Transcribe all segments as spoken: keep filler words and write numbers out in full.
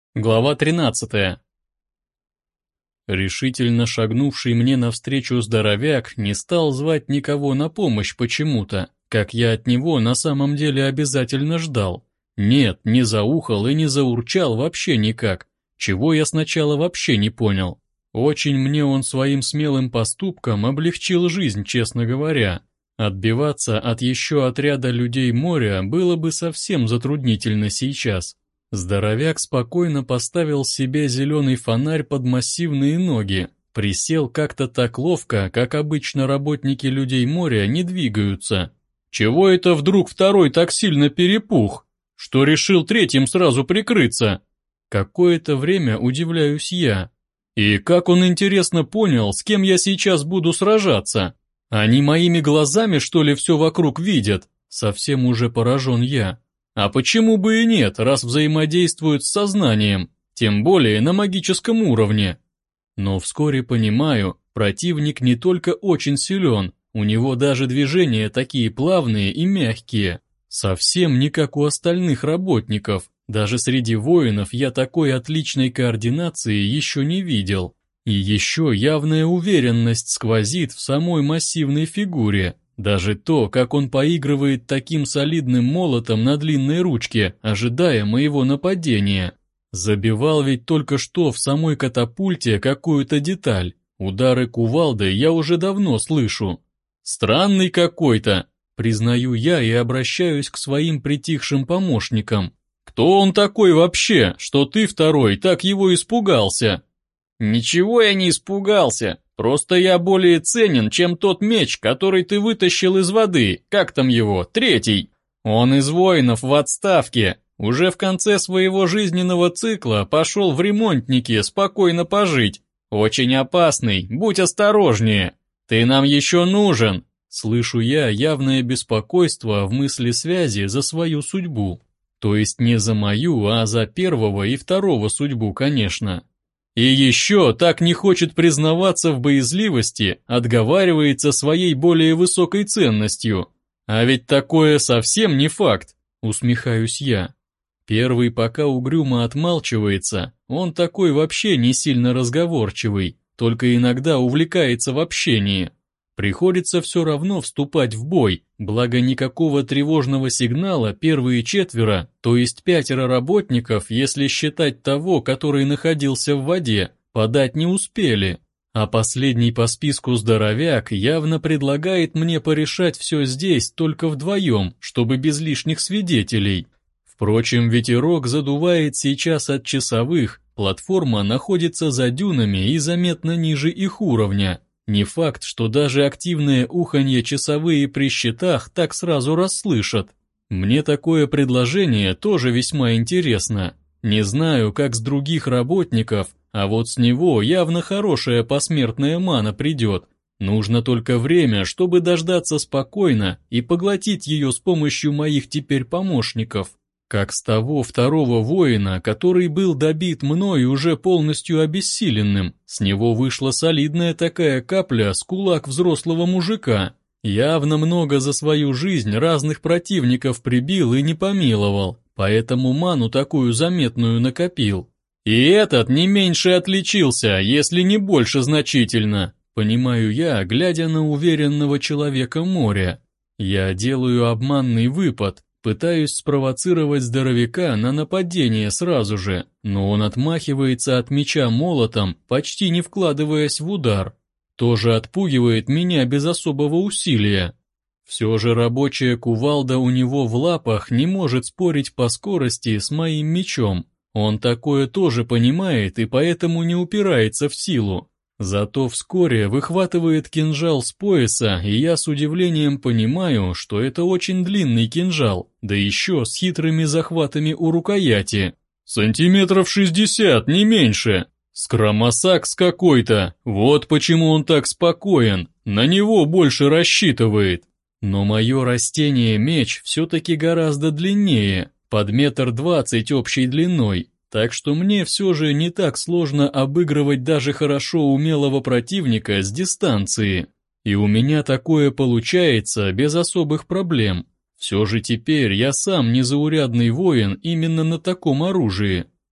Глава тринадцатая. Решительно шагнувший мне навстречу здоровяк не стал звать никого на помощь почему-то, как я от него на самом деле обязательно ждал. Нет, не заухал и не заурчал вообще никак, чего я сначала вообще не понял. Очень мне он своим смелым поступком облегчил жизнь, честно говоря. Отбиваться от еще отряда людей моря было бы совсем затруднительно сейчас. Здоровяк спокойно поставил себе зеленый фонарь под массивные ноги, присел как-то так ловко, как обычно работники людей моря не двигаются. Чего это вдруг второй так сильно перепух? Что решил третьим сразу прикрыться? Какое-то время удивляюсь я. И как он, интересно, понял, с кем я сейчас буду сражаться? Они моими глазами, что ли, все вокруг видят? Совсем уже поражен я. А почему бы и нет, раз взаимодействуют с сознанием, тем более на магическом уровне? Но вскоре понимаю, противник не только очень силен, у него даже движения такие плавные и мягкие, совсем не как у остальных работников, даже среди воинов я такой отличной координации еще не видел. И еще явная уверенность сквозит в самой массивной фигуре. Даже то, как он поигрывает таким солидным молотом на длинной ручке, ожидая моего нападения. Забивал ведь только что в самой катапульте какую-то деталь. Удары кувалдой я уже давно слышу. Странный какой-то, признаю я и обращаюсь к своим притихшим помощникам. Кто он такой вообще, что ты, второй, так его испугался? Ничего я не испугался. Просто я более ценен, чем тот меч, который ты вытащил из воды, как там его, третий. Он из воинов в отставке, уже в конце своего жизненного цикла пошел в ремонтники спокойно пожить. Очень опасный, будь осторожнее. Ты нам еще нужен. Слышу я явное беспокойство в мысли связи за свою судьбу. То есть не за мою, а за первого и второго судьбу, конечно. И еще так не хочет признаваться в боязливости, отговаривается своей более высокой ценностью. А ведь такое совсем не факт, усмехаюсь я. Первый пока угрюмо отмалчивается, он такой вообще не сильно разговорчивый, только иногда увлекается в общении. Приходится все равно вступать в бой, благо никакого тревожного сигнала первые четверо, то есть пятеро работников, если считать того, который находился в воде, подать не успели. А последний по списку здоровяк явно предлагает мне порешать все здесь только вдвоем, чтобы без лишних свидетелей. Впрочем, ветерок задувает сейчас от часовых, платформа находится за дюнами и заметно ниже их уровня. Не факт, что даже активное уханье часовые при щитах так сразу расслышат. Мне такое предложение тоже весьма интересно. Не знаю, как с других работников, а вот с него явно хорошая посмертная мана придет. Нужно только время, чтобы дождаться спокойно и поглотить ее с помощью моих теперь помощников. Как с того второго воина, который был добит мной уже полностью обессиленным, с него вышла солидная такая капля с кулак взрослого мужика. Явно много за свою жизнь разных противников прибил и не помиловал, поэтому ману такую заметную накопил. И этот не меньше отличился, если не больше значительно, понимаю я, глядя на уверенного человека моря. Я делаю обманный выпад. Пытаюсь спровоцировать здоровяка на нападение сразу же, но он отмахивается от меча молотом, почти не вкладываясь в удар. Тоже отпугивает меня без особого усилия. Все же рабочая кувалда у него в лапах не может спорить по скорости с моим мечом. Он такое тоже понимает и поэтому не упирается в силу. Зато вскоре выхватывает кинжал с пояса, и я с удивлением понимаю, что это очень длинный кинжал, да еще с хитрыми захватами у рукояти. Сантиметров шестьдесят, не меньше. Скромосакс какой-то, вот почему он так спокоен, на него больше рассчитывает. Но мое растение-меч все-таки гораздо длиннее, под метр двадцать общей длиной. Так что мне все же не так сложно обыгрывать даже хорошо умелого противника с дистанции. И у меня такое получается без особых проблем. Все же теперь я сам незаурядный воин именно на таком оружии.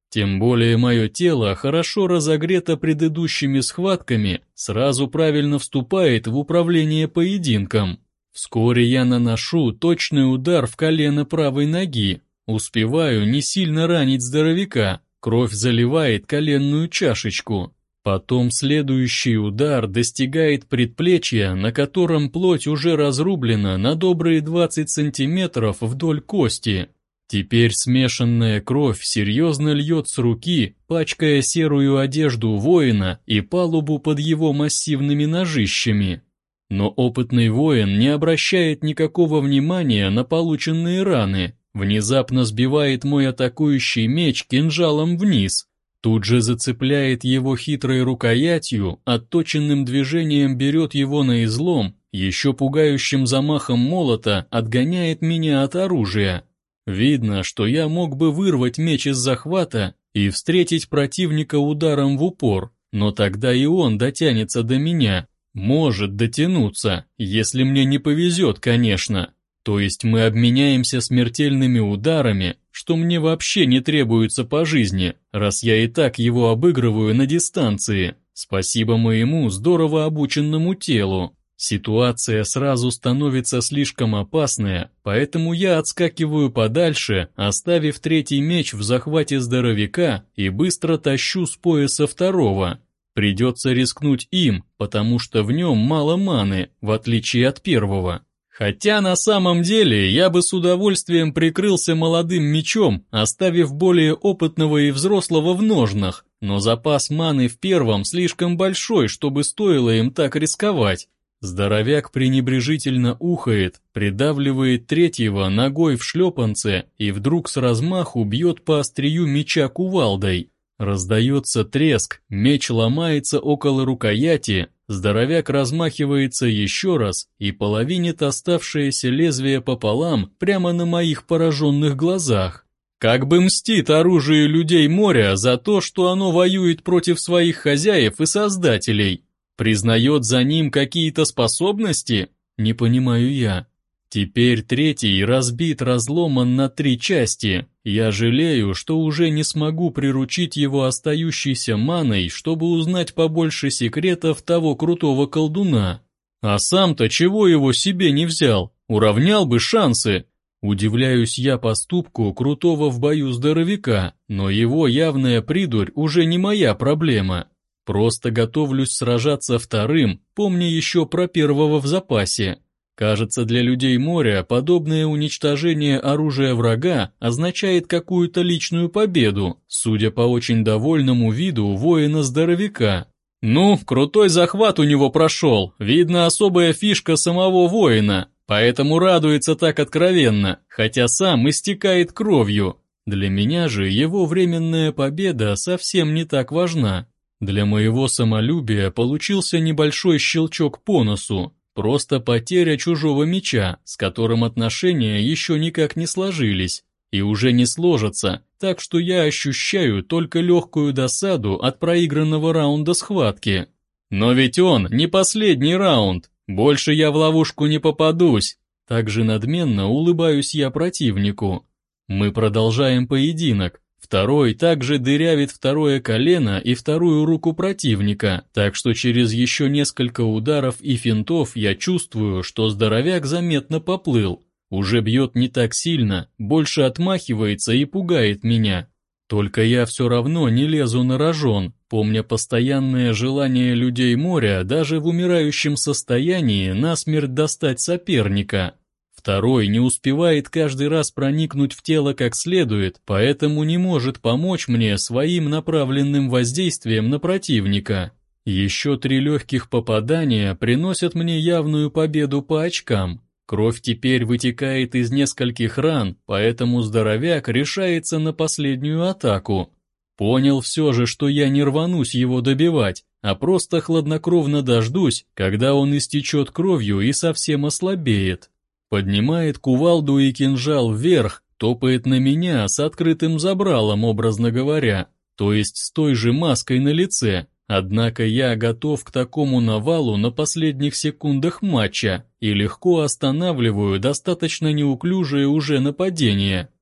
Тем более мое тело, хорошо разогрето предыдущими схватками, сразу правильно вступает в управление поединком. Вскоре я наношу точный удар в колено правой ноги, успеваю не сильно ранить здоровяка, кровь заливает коленную чашечку. Потом следующий удар достигает предплечья, на котором плоть уже разрублена на добрые двадцать сантиметров вдоль кости. Теперь смешанная кровь серьезно льет с руки, пачкая серую одежду воина и палубу под его массивными ножищами. Но опытный воин не обращает никакого внимания на полученные раны, внезапно сбивает мой атакующий меч кинжалом вниз, тут же зацепляет его хитрой рукоятью, отточенным движением берет его на излом, еще пугающим замахом молота отгоняет меня от оружия. Видно, что я мог бы вырвать меч из захвата и встретить противника ударом в упор, но тогда и он дотянется до меня, может дотянуться, если мне не повезет, конечно. То есть мы обменяемся смертельными ударами, что мне вообще не требуется по жизни, раз я и так его обыгрываю на дистанции, спасибо моему здорово обученному телу. Ситуация сразу становится слишком опасная, поэтому я отскакиваю подальше, оставив третий меч в захвате здоровяка и быстро тащу с пояса второго. Придется рискнуть им, потому что в нем мало маны, в отличие от первого. Хотя на самом деле я бы с удовольствием прикрылся молодым мечом, оставив более опытного и взрослого в ножнах, но запас маны в первом слишком большой, чтобы стоило им так рисковать. Здоровяк пренебрежительно ухает, придавливает третьего ногой в шлепанце и вдруг с размаху бьет по острию меча кувалдой. Раздается треск, меч ломается около рукояти, здоровяк размахивается еще раз и половинит оставшееся лезвие пополам прямо на моих пораженных глазах. Как бы мстит оружие людей моря за то, что оно воюет против своих хозяев и создателей. Признает за ним какие-то способности? Не понимаю я. Теперь третий разбит, разломан на три части. Я жалею, что уже не смогу приручить его остающейся маной, чтобы узнать побольше секретов того крутого колдуна. А сам-то чего его себе не взял? Уравнял бы шансы. Удивляюсь я поступку крутого в бою здоровяка, но его явная придурь уже не моя проблема. Просто готовлюсь сражаться вторым, помня еще про первого в запасе. Кажется, для людей моря подобное уничтожение оружия врага означает какую-то личную победу, судя по очень довольному виду воина-здоровяка. Ну, крутой захват у него прошел, видно особая фишка самого воина, поэтому радуется так откровенно, хотя сам истекает кровью. Для меня же его временная победа совсем не так важна. Для моего самолюбия получился небольшой щелчок по носу, просто потеря чужого меча, с которым отношения еще никак не сложились, и уже не сложатся, так что я ощущаю только легкую досаду от проигранного раунда схватки. Но ведь он не последний раунд, больше я в ловушку не попадусь, также надменно улыбаюсь я противнику. Мы продолжаем поединок. Второй также дырявит второе колено и вторую руку противника, так что через еще несколько ударов и финтов я чувствую, что здоровяк заметно поплыл. Уже бьет не так сильно, больше отмахивается и пугает меня. Только я все равно не лезу на рожон, помня постоянное желание людей моря даже в умирающем состоянии насмерть достать соперника. Второй не успевает каждый раз проникнуть в тело как следует, поэтому не может помочь мне своим направленным воздействием на противника. Еще три легких попадания приносят мне явную победу по очкам. Кровь теперь вытекает из нескольких ран, поэтому здоровяк решается на последнюю атаку. Понял все же, что я не рванусь его добивать, а просто хладнокровно дождусь, когда он истечет кровью и совсем ослабеет. Поднимает кувалду и кинжал вверх, топает на меня с открытым забралом, образно говоря, то есть с той же маской на лице. Однако я готов к такому навалу на последних секундах матча и легко останавливаю достаточно неуклюжее уже нападение.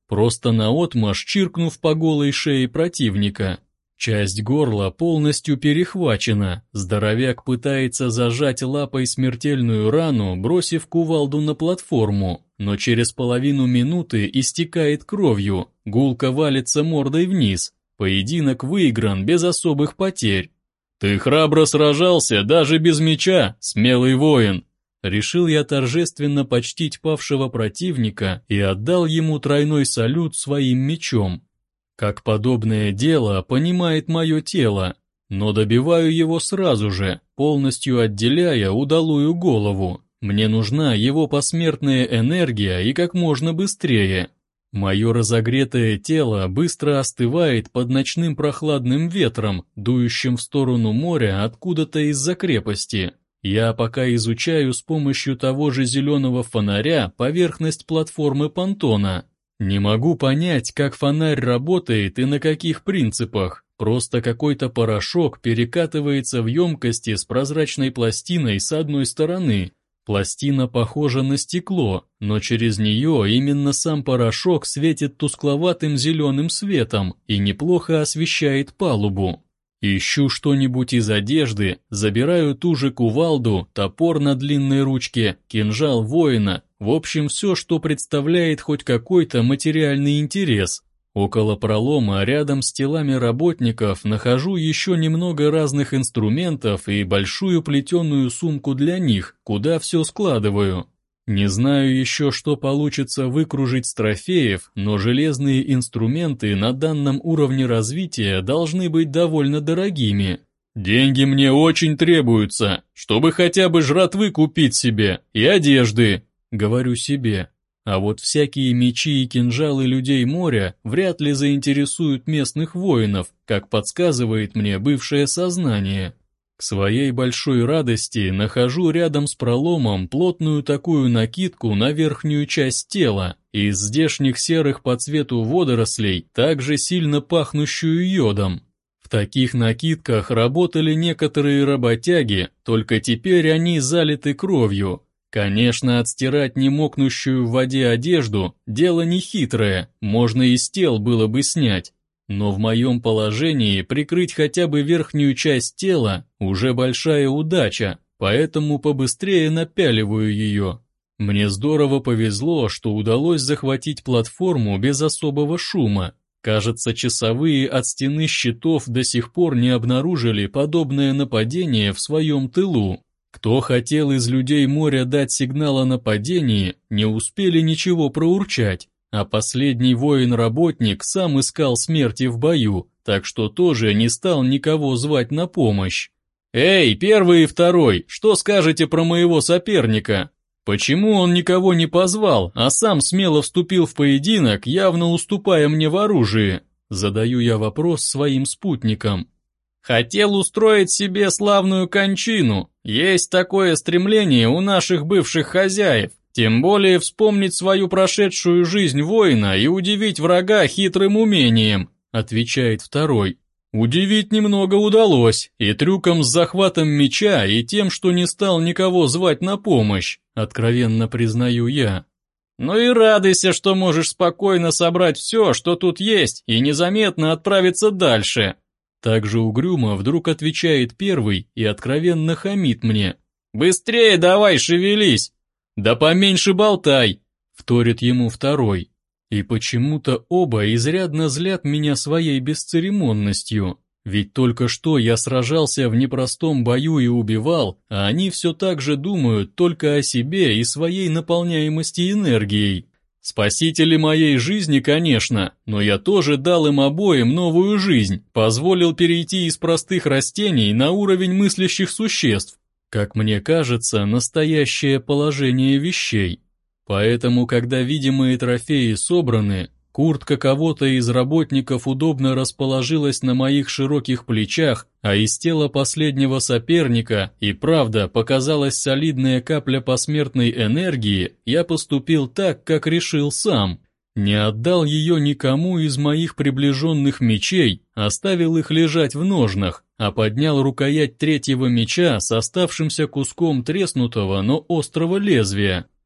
просто наотмашь чиркнув по голой шее противника. Часть горла полностью перехвачена, здоровяк пытается зажать лапой смертельную рану, бросив кувалду на платформу, но через половину минуты истекает кровью, гулко валится мордой вниз. Поединок выигран без особых потерь. «Ты храбро сражался, даже без меча, смелый воин!» Решил я торжественно почтить павшего противника и отдал ему тройной салют своим мечом. Как подобное дело понимает мое тело, но добиваю его сразу же, полностью отделяя удалую голову. Мне нужна его посмертная энергия и как можно быстрее. Мое разогретое тело быстро остывает под ночным прохладным ветром, дующим в сторону моря откуда-то из-за крепости. Я пока изучаю с помощью того же зеленого фонаря поверхность платформы понтона. Не могу понять, как фонарь работает и на каких принципах. Просто какой-то порошок перекатывается в емкости с прозрачной пластиной с одной стороны. Пластина похожа на стекло, но через нее именно сам порошок светит тускловатым зеленым светом и неплохо освещает палубу. Ищу что-нибудь из одежды, забираю ту же кувалду, топор на длинной ручке, кинжал воина, в общем все, что представляет хоть какой-то материальный интерес. Около пролома, рядом с телами работников, нахожу еще немного разных инструментов и большую плетеную сумку для них, куда все складываю. Не знаю еще, что получится выкружить с трофеев, но железные инструменты на данном уровне развития должны быть довольно дорогими. Деньги мне очень требуются, чтобы хотя бы жратвы купить себе и одежды, говорю себе. А вот всякие мечи и кинжалы людей моря вряд ли заинтересуют местных воинов, как подсказывает мне бывшее сознание. К своей большой радости нахожу рядом с проломом плотную такую накидку на верхнюю часть тела, из здешних серых по цвету водорослей, также сильно пахнущую йодом. В таких накидках работали некоторые работяги, только теперь они залиты кровью. Конечно, отстирать немокнущую в воде одежду – дело нехитрое, можно и с тел было бы снять. Но в моем положении прикрыть хотя бы верхнюю часть тела – уже большая удача, поэтому побыстрее напяливаю ее. Мне здорово повезло, что удалось захватить платформу без особого шума. Кажется, часовые от стены щитов до сих пор не обнаружили подобное нападение в своем тылу. Кто хотел из людей моря дать сигнал о нападении, не успели ничего проурчать, а последний воин-работник сам искал смерти в бою, так что тоже не стал никого звать на помощь. «Эй, первый и второй, что скажете про моего соперника? Почему он никого не позвал, а сам смело вступил в поединок, явно уступая мне в оружии?» Задаю я вопрос своим спутникам. «Хотел устроить себе славную кончину. Есть такое стремление у наших бывших хозяев, тем более вспомнить свою прошедшую жизнь воина и удивить врага хитрым умением», отвечает второй. «Удивить немного удалось, и трюком с захватом меча, и тем, что не стал никого звать на помощь, откровенно признаю я». «Ну и радуйся, что можешь спокойно собрать все, что тут есть, и незаметно отправиться дальше». Также угрюмо вдруг отвечает первый и откровенно хамит мне. «Быстрее давай шевелись!» «Да поменьше болтай!» вторит ему второй. И почему-то оба изрядно злят меня своей бесцеремонностью. Ведь только что я сражался в непростом бою и убивал, а они все так же думают только о себе и своей наполняемости энергией. Спасители моей жизни, конечно, но я тоже дал им обоим новую жизнь, позволил перейти из простых растений на уровень мыслящих существ. Как мне кажется, настоящее положение вещей. Поэтому, когда видимые трофеи собраны, куртка кого-то из работников удобно расположилась на моих широких плечах, а из тела последнего соперника и правда показалась солидная капля посмертной энергии, я поступил так, как решил сам. Не отдал ее никому из моих приближенных мечей, оставил их лежать в ножнах, а поднял рукоять третьего меча с оставшимся куском треснутого, но острого лезвия.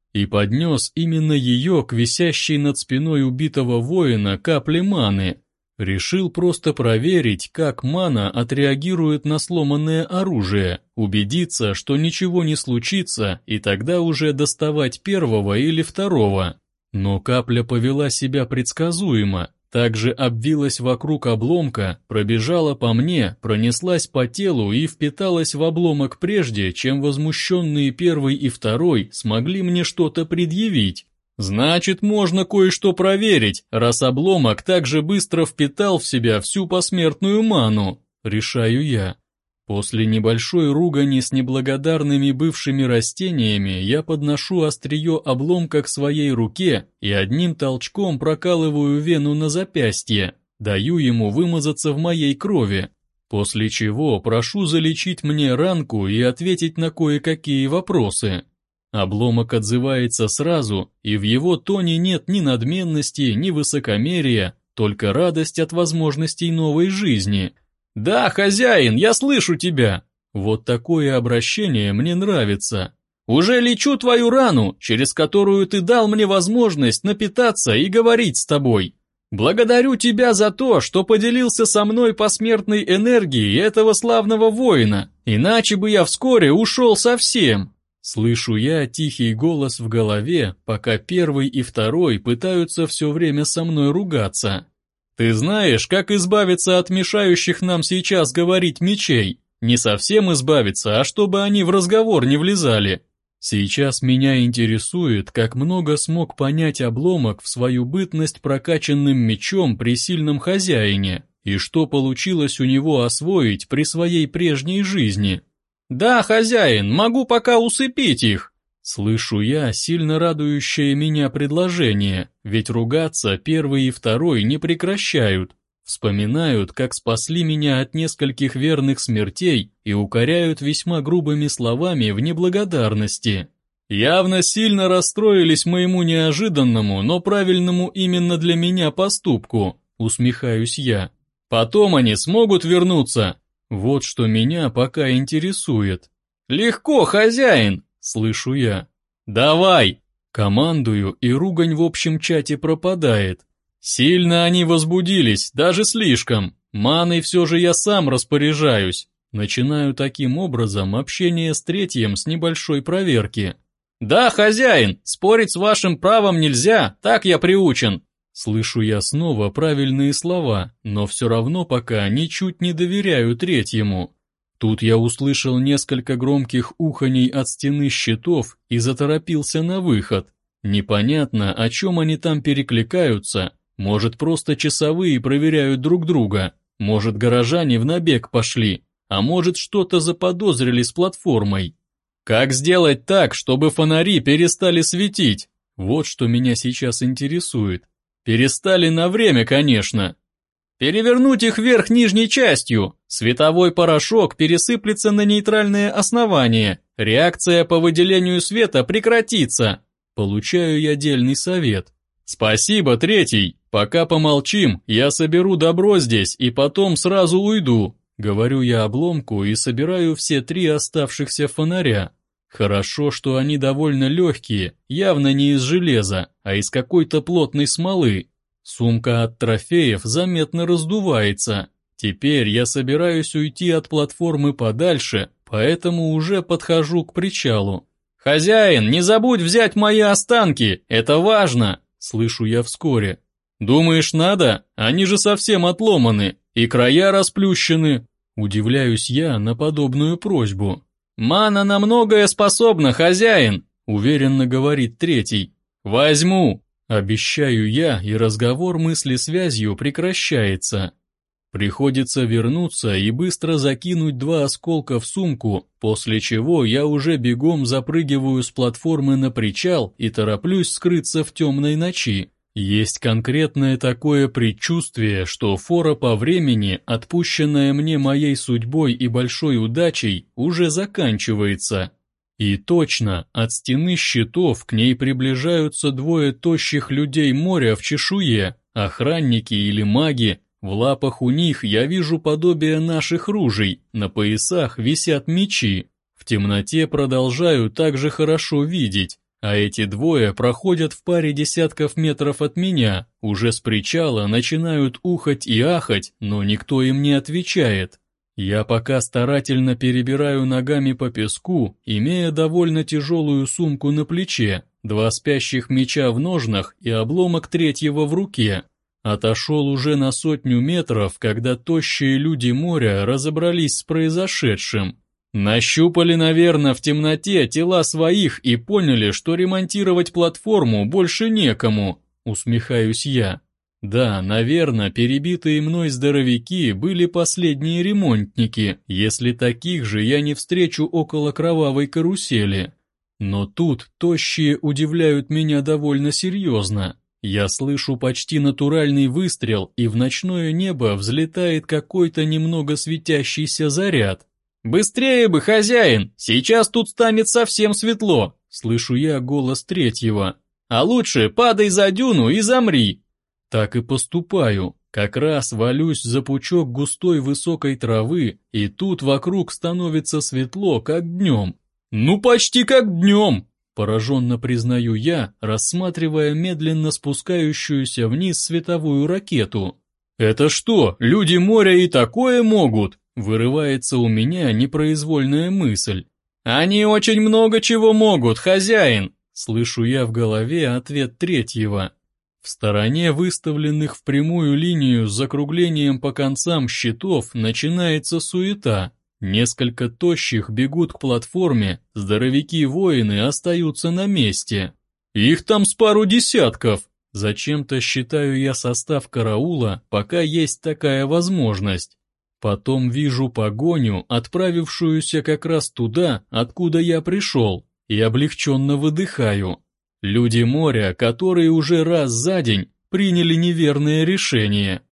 и поднес именно ее к висящей над спиной убитого воина капле маны. Решил просто проверить, как мана отреагирует на сломанное оружие, убедиться, что ничего не случится, и тогда уже доставать первого или второго. Но капля повела себя предсказуемо, также обвилась вокруг обломка, пробежала по мне, пронеслась по телу и впиталась в обломок прежде, чем возмущенные первый и второй смогли мне что-то предъявить. Значит, можно кое-что проверить, раз обломок так же быстро впитал в себя всю посмертную ману, решаю я. После небольшой ругани с неблагодарными бывшими растениями я подношу острие обломка к своей руке и одним толчком прокалываю вену на запястье, даю ему вымазаться в моей крови, после чего прошу залечить мне ранку и ответить на кое-какие вопросы. Обломок отзывается сразу, и в его тоне нет ни надменности, ни высокомерия, только радость от возможностей новой жизни. «Да, хозяин, я слышу тебя!» Вот такое обращение мне нравится. «Уже лечу твою рану, через которую ты дал мне возможность напитаться и говорить с тобой. Благодарю тебя за то, что поделился со мной посмертной энергией этого славного воина, иначе бы я вскоре ушел совсем». Слышу я тихий голос в голове, пока первый и второй пытаются все время со мной ругаться. «Ты знаешь, как избавиться от мешающих нам сейчас говорить мечей? Не совсем избавиться, а чтобы они в разговор не влезали. Сейчас меня интересует, как много смог понять обломок в свою бытность прокачанным мечом при сильном хозяине, и что получилось у него освоить при своей прежней жизни». «Да, хозяин, могу пока усыпить их!» Слышу я сильно радующее меня предложение, ведь ругаться первый и второй не прекращают. Вспоминают, как спасли меня от нескольких верных смертей и укоряют весьма грубыми словами в неблагодарности. Явно сильно расстроились моему неожиданному, но правильному именно для меня поступку, усмехаюсь я. Потом они смогут вернуться. Вот что меня пока интересует. «Легко, хозяин!» — слышу я. «Давай!» — командую, и ругань в общем чате пропадает. Сильно они возбудились, даже слишком. Маной все же я сам распоряжаюсь. Начинаю таким образом общение с третьим с небольшой проверки. «Да, хозяин, спорить с вашим правом нельзя, так я приучен». Слышу я снова правильные слова, но все равно пока ничуть не доверяю третьему. Тут я услышал несколько громких уханий от стены щитов и заторопился на выход. Непонятно, о чем они там перекликаются. Может, просто часовые проверяют друг друга. Может, горожане в набег пошли. А может, что-то заподозрили с платформой. Как сделать так, чтобы фонари перестали светить? Вот что меня сейчас интересует. Перестали на время, конечно. Перевернуть их вверх нижней частью. Световой порошок пересыплется на нейтральное основание. Реакция по выделению света прекратится. Получаю я дельный совет. Спасибо, третий. Пока помолчим, я соберу добро здесь и потом сразу уйду. Говорю я обломку и собираю все три оставшихся фонаря. Хорошо, что они довольно легкие, явно не из железа, а из какой-то плотной смолы. Сумка от трофеев заметно раздувается. Теперь я собираюсь уйти от платформы подальше, поэтому уже подхожу к причалу. «Хозяин, не забудь взять мои останки, это важно!» Слышу я вскоре. «Думаешь, надо? Они же совсем отломаны, и края расплющены». Удивляюсь я на подобную просьбу. «Мана на многое способна, хозяин», — уверенно говорит третий. «Возьму», — обещаю я, и разговор мысли-связью прекращается. Приходится вернуться и быстро закинуть два осколка в сумку, после чего я уже бегом запрыгиваю с платформы на причал и тороплюсь скрыться в темной ночи. Есть конкретное такое предчувствие, что фора по времени, отпущенная мне моей судьбой и большой удачей, уже заканчивается. И точно, от стены щитов к ней приближаются двое тощих людей моря в чешуе, охранники или маги. В лапах у них я вижу подобие наших ружей, на поясах висят мечи. В темноте продолжаю также хорошо видеть. А эти двое проходят в паре десятков метров от меня, уже с причала начинают ухать и ахать, но никто им не отвечает. Я пока старательно перебираю ногами по песку, имея довольно тяжелую сумку на плече, два спящих меча в ножнах и обломок третьего в руке. Отошел уже на сотню метров, когда тощие люди моря разобрались с произошедшим. Нащупали, наверное, в темноте тела своих и поняли, что ремонтировать платформу больше некому, усмехаюсь я. Да, наверное, перебитые мной здоровяки были последние ремонтники, если таких же я не встречу около кровавой карусели. Но тут тощие удивляют меня довольно серьезно. Я слышу почти натуральный выстрел, и в ночное небо взлетает какой-то немного светящийся заряд. «Быстрее бы, хозяин! Сейчас тут станет совсем светло!» Слышу я голос третьего. «А лучше падай за дюну и замри!» Так и поступаю. Как раз валюсь за пучок густой высокой травы, и тут вокруг становится светло, как днем. «Ну почти как днем!» Пораженно признаю я, рассматривая медленно спускающуюся вниз световую ракету. «Это что, люди моря и такое могут?» Вырывается у меня непроизвольная мысль. «Они очень много чего могут, хозяин!» Слышу я в голове ответ третьего. В стороне выставленных в прямую линию с закруглением по концам щитов начинается суета. Несколько тощих бегут к платформе, здоровяки-воины остаются на месте. Их там с пару десятков. Зачем-то считаю я состав караула, пока есть такая возможность. Потом вижу погоню, отправившуюся как раз туда, откуда я пришел, и облегченно выдыхаю. Люди моря, которые уже раз за день приняли неверное решение.